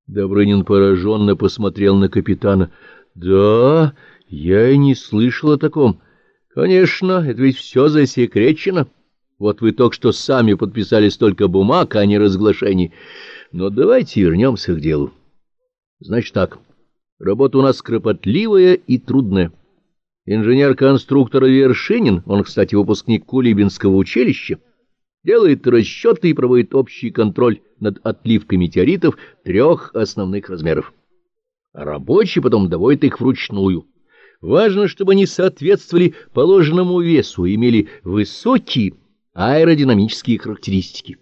Добрынин пораженно посмотрел на капитана. — Да, я и не слышал о таком. Конечно, это ведь все засекречено. Вот вы только что сами подписали столько бумаг, а не разглашений. Но давайте вернемся к делу. Значит так, работа у нас кропотливая и трудная. Инженер-конструктор Вершинин, он, кстати, выпускник Кулибинского училища, делает расчеты и проводит общий контроль над отливкой метеоритов 3 основных размеров. А рабочий потом доводит их вручную. Важно, чтобы они соответствовали положенному весу и имели высокие аэродинамические характеристики.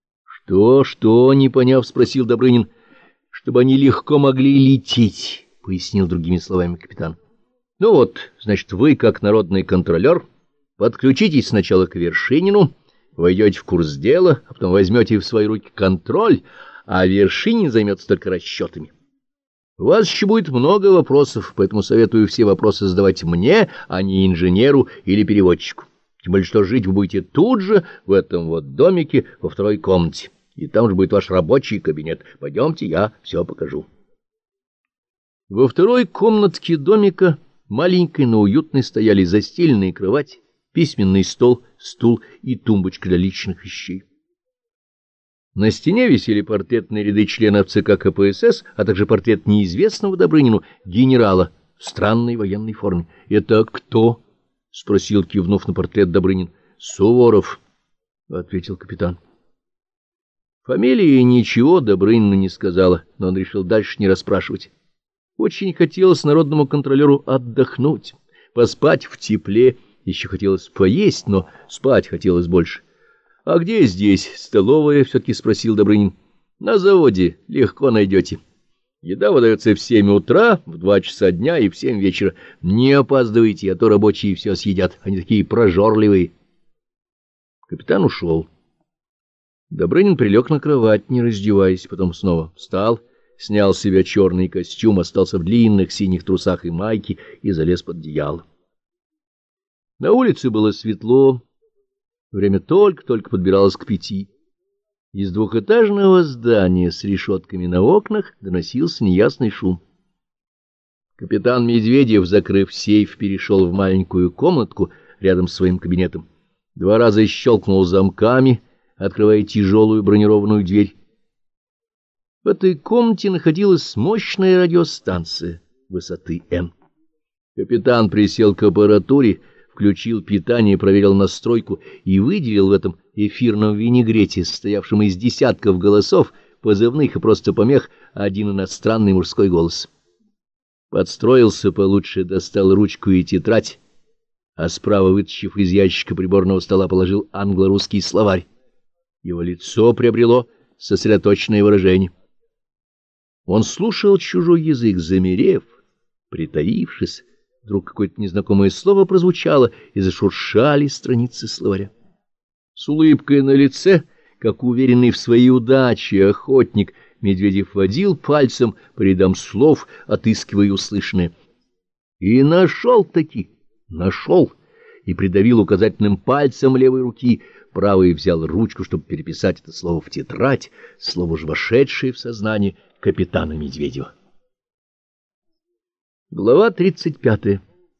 Что, не поняв, спросил Добрынин. Чтобы они легко могли лететь, пояснил другими словами капитан. Ну вот, значит, вы, как народный контролер, подключитесь сначала к Вершинину, войдете в курс дела, а потом возьмете в свои руки контроль, а Вершинин займется только расчетами. У вас еще будет много вопросов, поэтому советую все вопросы задавать мне, а не инженеру или переводчику. Тем более, что жить вы будете тут же, в этом вот домике, во 2-й комнате. И там же будет ваш рабочий кабинет. Пойдемте, я все покажу. Во 2-й комнатке домика, маленькой, но уютной, стояли застеленные кровать, письменный стол, стул и тумбочка для личных вещей. На стене висели портретные ряды членов ЦК КПСС, а также портрет неизвестного Добрынину генерала в странной военной форме. — Это кто? — спросил, кивнув на портрет Добрынин. — Суворов, — ответил капитан. Фамилия ничего Добрынину не сказала, но он решил дальше не расспрашивать. Очень хотелось народному контролеру отдохнуть, поспать в тепле, еще хотелось поесть, но спать хотелось больше. — А где здесь столовая? — все-таки спросил Добрынин. — На заводе, легко найдете. Еда выдается в 7 утра, в 2 часа дня и в 7 вечера. Не опаздывайте, а то рабочие все съедят, они такие прожорливые. Капитан ушел. Добрынин прилег на кровать, не раздеваясь, потом снова встал, снял с себя черный костюм, остался в длинных синих трусах и майке и залез под одеяло. На улице было светло. Время только-только подбиралось к 5. Из 2-этажного здания с решетками на окнах доносился неясный шум. Капитан Медведев, закрыв сейф, перешел в маленькую комнатку рядом с своим кабинетом. 2 раза щелкнул замками, открывая тяжелую бронированную дверь. В этой комнате находилась мощная радиостанция высоты Н. Капитан присел к аппаратуре, включил питание, проверил настройку и выделил в этом эфирном винегрете, состоявшем из десятков голосов, позывных и просто помех, один иностранный мужской голос. Подстроился получше, достал ручку и тетрадь, а справа, вытащив из ящика приборного стола, положил англо-русский словарь. Его лицо приобрело сосредоточенное выражение. Он слушал чужой язык, замерев, притаившись. Вдруг какое-то незнакомое слово прозвучало, и зашуршали страницы словаря. С улыбкой на лице, как уверенный в своей удаче охотник, Медведев водил пальцем по рядам слов, отыскивая услышанное. И нашел-таки, нашел, и придавил указательным пальцем левой руки, правой взял ручку, чтобы переписать это слово в тетрадь, слово же вошедшее в сознание капитана Медведева. Глава 35.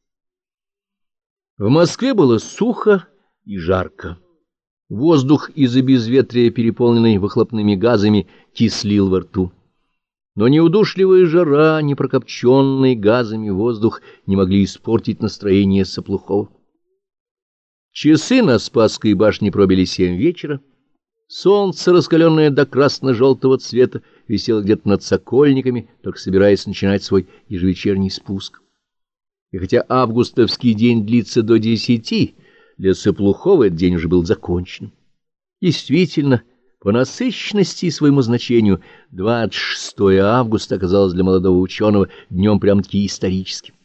В Москве было сухо и жарко. Воздух из-за безветрия, переполненный выхлопными газами, кислил во рту. Но ни удушливая жара, ни прокопченный газами воздух не могли испортить настроение Саплухова. Часы на Спасской башне пробили 7 вечера. Солнце, раскаленное до красно-желтого цвета, висело где-то над Сокольниками, только собираясь начинать свой ежевечерний спуск. И хотя августовский день длится до 10, для Саплухова этот день уже был закончен. Действительно, по насыщенности и своему значению 26 августа оказалось для молодого ученого днем прям-таки историческим.